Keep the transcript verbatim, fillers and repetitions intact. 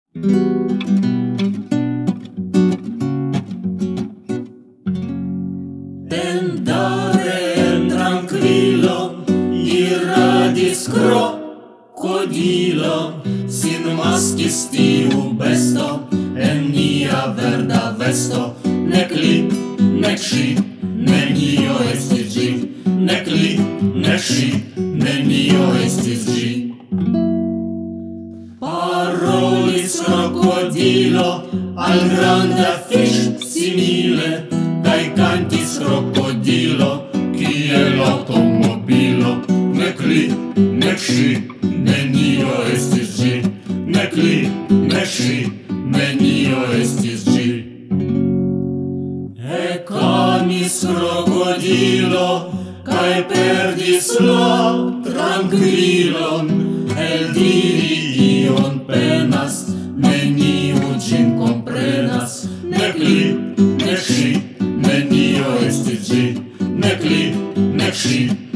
Tendere tranquillo, iradis crocodilo, sin maskis tiu besto, en nia verda vesto. Nek li, nek ŝi, nenio estis ĝi, nek li, nek ŝi, nenio estis ĝi. Parolis krokodilo al granda fiŝ simile, kaj kantis krokodilo kiel aŭtomobilo. Nek li, nek ŝi, nenio estis ĝi, nek li, nek ŝi, nenio estis ĝi. Ekamis krokodilo kaj perdis la trankvilon, eldiri ion penas, neniu ĝin komprenas. Nek li, nek ŝi, nenio estis ĝi, nek li, nek ŝi,